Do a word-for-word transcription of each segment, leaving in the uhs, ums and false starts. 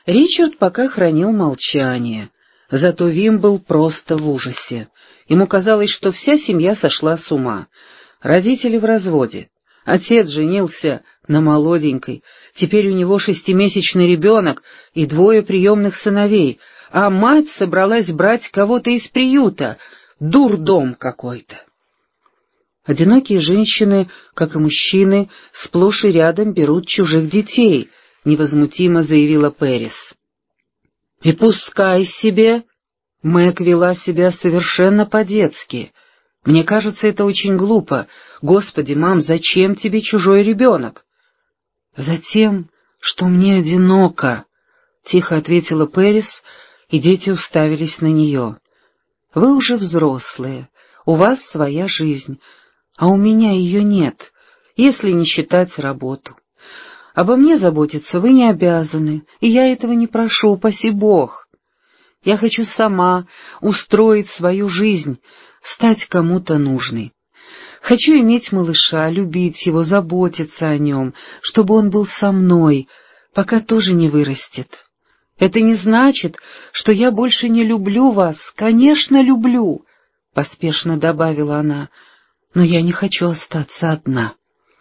Ричард пока хранил молчание, зато Вим был просто в ужасе. Ему казалось, что вся семья сошла с ума. Родители в разводе. Отец женился на молоденькой. Теперь у него шестимесячный ребенок и двое приемных сыновей, а мать собралась брать кого-то из приюта. Дурдом какой-то. Одинокие женщины, как и мужчины, сплошь и рядом берут чужих детей, невозмутимо заявила Пэрис. И пускай себе. Мэг вела себя совершенно по-детски. Мне кажется, это очень глупо. Господи, мам, зачем тебе чужой ребенок? Затем, что мне одиноко, тихо ответила Пэрис, и дети уставились на нее. Вы уже взрослые, у вас своя жизнь, а у меня ее нет, если не считать работу. Обо мне заботиться вы не обязаны, и я этого не прошу, упаси Бог. Я хочу сама устроить свою жизнь, стать кому-то нужной. Хочу иметь малыша, любить его, заботиться о нем, чтобы он был со мной, пока тоже не вырастет. Это не значит, что я больше не люблю вас. Конечно, люблю, — поспешно добавила она, — но я не хочу остаться одна.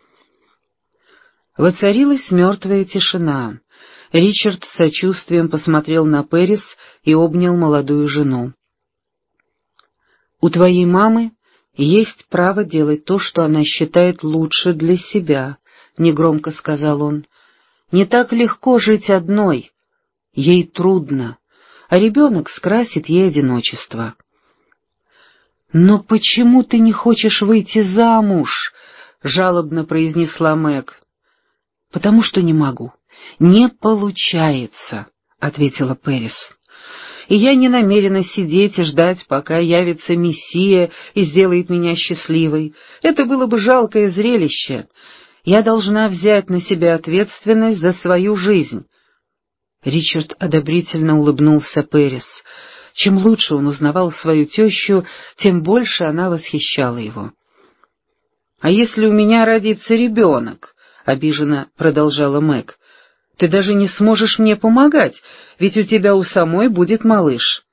Воцарилась мертвая тишина. Ричард с сочувствием посмотрел на Пэрис и обнял молодую жену. «У твоей мамы есть право делать то, что она считает лучше для себя», — негромко сказал он. «Не так легко жить одной. Ей трудно, а ребенок скрасит ей одиночество». «Но почему ты не хочешь выйти замуж?» — жалобно произнесла Мэг. «Потому что не могу. Не получается», — ответила Пэрис. «И я не намерена сидеть и ждать, пока явится Мессия и сделает меня счастливой. Это было бы жалкое зрелище. Я должна взять на себя ответственность за свою жизнь». Ричард одобрительно улыбнулся Пэрис. Чем лучше он узнавал свою тещу, тем больше она восхищала его. «А если у меня родится ребенок?» — обиженно продолжала Мэг. «Ты даже не сможешь мне помогать, ведь у тебя у самой будет малыш».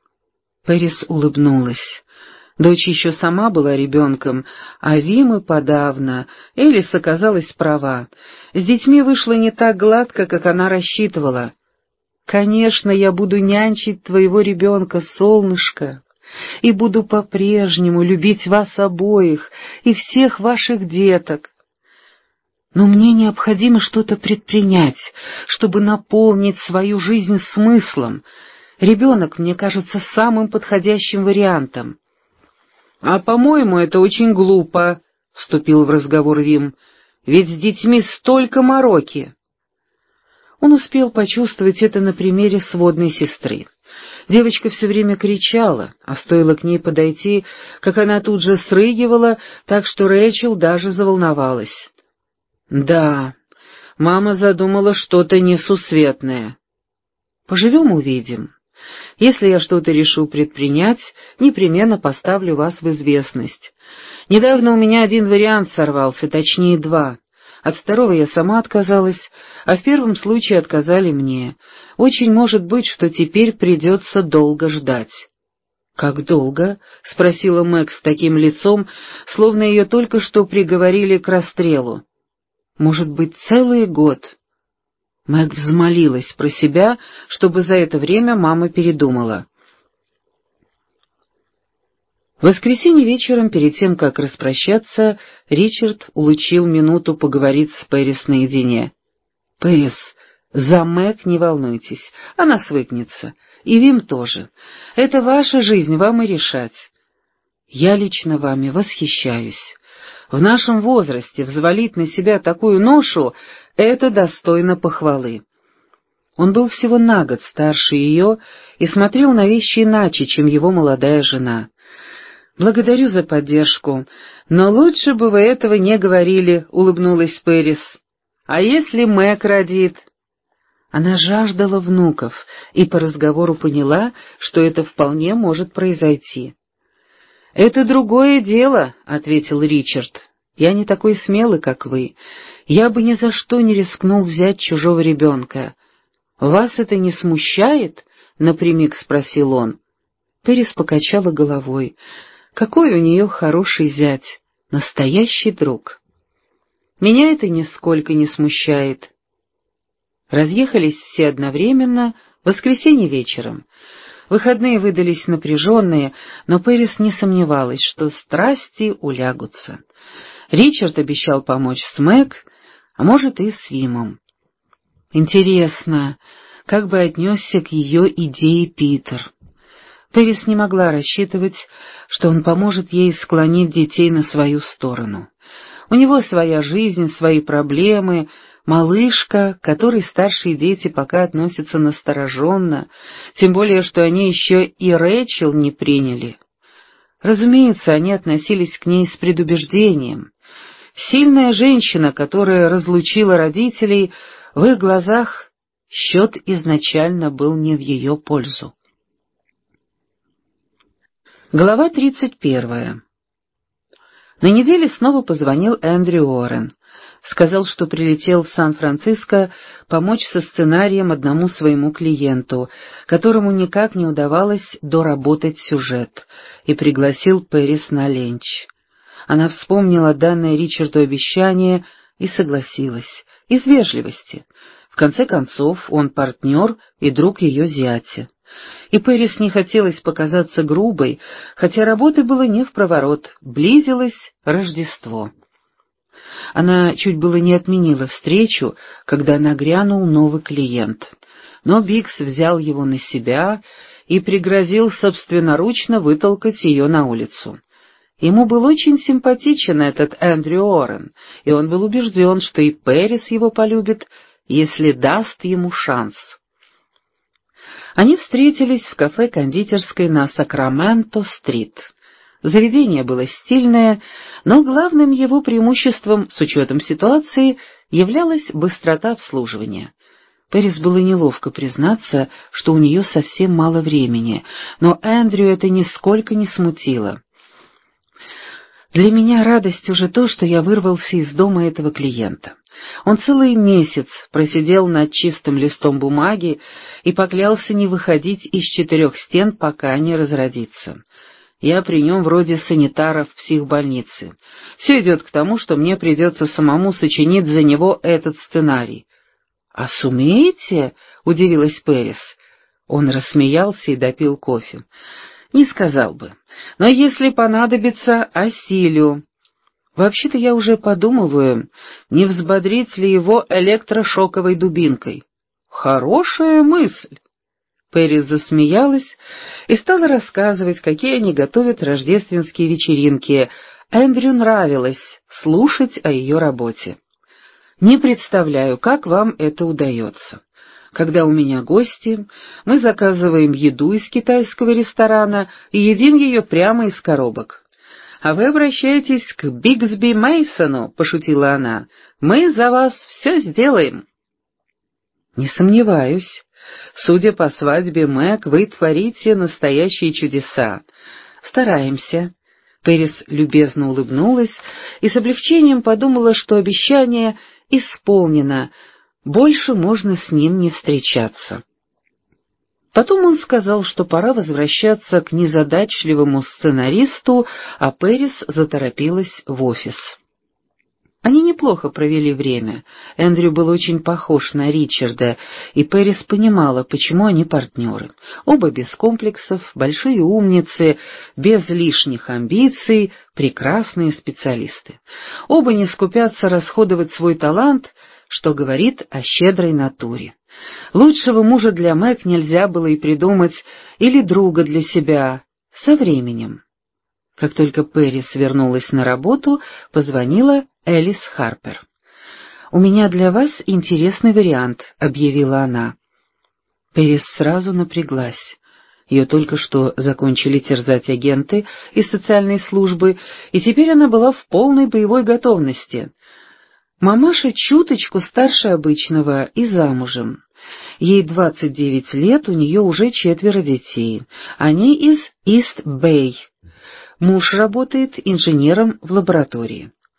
Пэрис улыбнулась. Дочь еще сама была ребенком, а Вим и подавно. Элис оказалась права. С детьми вышло не так гладко, как она рассчитывала. «Конечно, я буду нянчить твоего ребенка, солнышко, и буду по-прежнему любить вас обоих и всех ваших деток. Но мне необходимо что-то предпринять, чтобы наполнить свою жизнь смыслом. Ребенок, мне кажется, самым подходящим вариантом». «А, по-моему, это очень глупо», — вступил в разговор Вим, — «ведь с детьми столько мороки». Он успел почувствовать это на примере сводной сестры. Девочка все время кричала, а стоило к ней подойти, как она тут же срыгивала, так что Рэйчел даже заволновалась. «Да, мама задумала что-то несусветное. Поживем — увидим. Если я что-то решу предпринять, непременно поставлю вас в известность. Недавно у меня один вариант сорвался, точнее два. От второго я сама отказалась, а в первом случае отказали мне. Очень может быть, что теперь придется долго ждать». «Как долго?» — спросила Мэг с таким лицом, словно ее только что приговорили к расстрелу. «Может быть, целый год?» Мэг взмолилась про себя, чтобы за это время мама передумала. В воскресенье вечером, перед тем, как распрощаться, Ричард улучил минуту поговорить с Пэрис наедине. «Пэрис, за Мэг не волнуйтесь, она свыкнется. И Вим тоже. Это ваша жизнь, вам и решать. Я лично вами восхищаюсь. В нашем возрасте взвалить на себя такую ношу — это достойно похвалы». Он был всего на год старше ее и смотрел на вещи иначе, чем его молодая жена. «Благодарю за поддержку, но лучше бы вы этого не говорили», — улыбнулась Пэрис. «А если Мэг родит?» Она жаждала внуков и по разговору поняла, что это вполне может произойти. «Это другое дело», — ответил Ричард. «Я не такой смелый, как вы. Я бы ни за что не рискнул взять чужого ребенка. «Вас это не смущает?» — напрямик спросил он. Пэрис покачала головой. «Какой у нее хороший зять, настоящий друг». «Меня это нисколько не смущает». Разъехались все одновременно в воскресенье вечером. Выходные выдались напряженные, но Пэрис не сомневалась, что страсти улягутся. Ричард обещал помочь с Мэг, а может и с Вимом. Интересно, как бы отнесся к ее идее Питер. Пэрис не могла рассчитывать, что он поможет ей склонить детей на свою сторону. У него своя жизнь, свои проблемы, малышка, к которой старшие дети пока относятся настороженно, тем более, что они еще и Рэйчел не приняли. Разумеется, они относились к ней с предубеждением. Сильная женщина, которая разлучила родителей, в их глазах счет изначально был не в ее пользу. Глава тридцать первая. На неделе снова позвонил Эндрю Уоррен. Сказал, что прилетел в Сан-Франциско помочь со сценарием одному своему клиенту, которому никак не удавалось доработать сюжет, и пригласил Пэрис на ленч. Она вспомнила данное Ричарду обещание и согласилась, из вежливости. В конце концов, он партнер и друг ее зятя. И Пэрис не хотелось показаться грубой, хотя работы было не впроворот, близилось Рождество. Она чуть было не отменила встречу, когда нагрянул новый клиент, но Биггс взял его на себя и пригрозил собственноручно вытолкать ее на улицу. Ему был очень симпатичен этот Эндрю Уоррен, и он был убежден, что и Пэрис его полюбит, если даст ему шанс. Они встретились в кафе-кондитерской на Сакраменто-стрит. Заведение было стильное, но главным его преимуществом, с учетом ситуации, являлась быстрота обслуживания. Пэрис было неловко признаться, что у нее совсем мало времени, но Эндрю это нисколько не смутило. «Для меня радость уже то, что я вырвался из дома этого клиента. Он целый месяц просидел над чистым листом бумаги и поклялся не выходить из четырех стен, пока не разродится. Я при нем вроде санитара в психбольнице. Все идет к тому, что мне придется самому сочинить за него этот сценарий». «А сумеете?» — удивилась Пэрис. Он рассмеялся и допил кофе. «Не сказал бы, но если понадобится, осилю. Вообще-то я уже подумываю, не взбодрить ли его электрошоковой дубинкой». «Хорошая мысль». Пэрис засмеялась и стала рассказывать, какие они готовят рождественские вечеринки. Эндрю нравилось слушать о ее работе. «Не представляю, как вам это удается. Когда у меня гости, мы заказываем еду из китайского ресторана и едим ее прямо из коробок. А вы обращаетесь к Бигсби Мейсону», — пошутила она. «Мы за вас все сделаем». «Не сомневаюсь. Судя по свадьбе Мэг, вы творите настоящие чудеса. Стараемся». Пэрис любезно улыбнулась и с облегчением подумала, что обещание исполнено, больше можно с ним не встречаться. Потом он сказал, что пора возвращаться к незадачливому сценаристу, а Пэрис заторопилась в офис. Они неплохо провели время. Эндрю был очень похож на Ричарда, и Пэрис понимала, почему они партнеры. Оба без комплексов, большие умницы, без лишних амбиций, прекрасные специалисты. Оба не скупятся расходовать свой талант, что говорит о щедрой натуре. Лучшего мужа для Мэг нельзя было и придумать, или друга для себя, со временем. Как только Пэрис вернулась на работу, позвонила Элис Харпер. «У меня для вас интересный вариант», — объявила она. Пэрис сразу напряглась. Ее только что закончили терзать агенты из социальной службы, и теперь она была в полной боевой готовности. Мамаша чуточку старше обычного и замужем. Ей двадцать девять лет, у нее уже четверо детей. Они из Ист-Бэй. Муж работает инженером в лаборатории.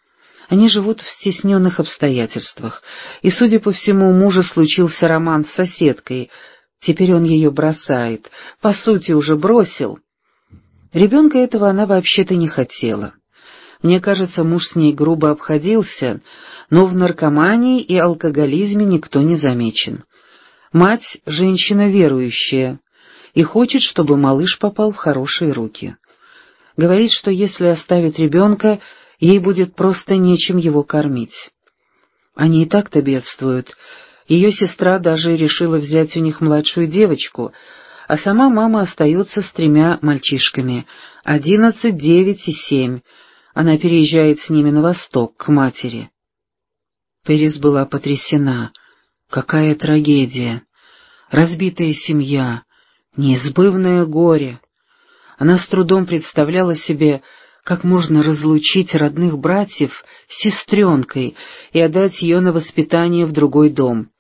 Они живут в стесненных обстоятельствах, и, судя по всему, у мужа случился роман с соседкой. Теперь он ее бросает, по сути, уже бросил. Ребенка этого она вообще-то не хотела. Мне кажется, муж с ней грубо обходился, но в наркомании и алкоголизме никто не замечен. Мать — женщина верующая и хочет, чтобы малыш попал в хорошие руки. Говорит, что если оставит ребенка, ей будет просто нечем его кормить. Они и так-то бедствуют. Ее сестра даже решила взять у них младшую девочку, а сама мама остается с тремя мальчишками — одиннадцать, девять и семь. Она переезжает с ними на восток, к матери. Пэрис была потрясена. Какая трагедия! Разбитая семья, неизбывное горе. Она с трудом представляла себе, как можно разлучить родных братьев с сестренкой и отдать ее на воспитание в другой дом.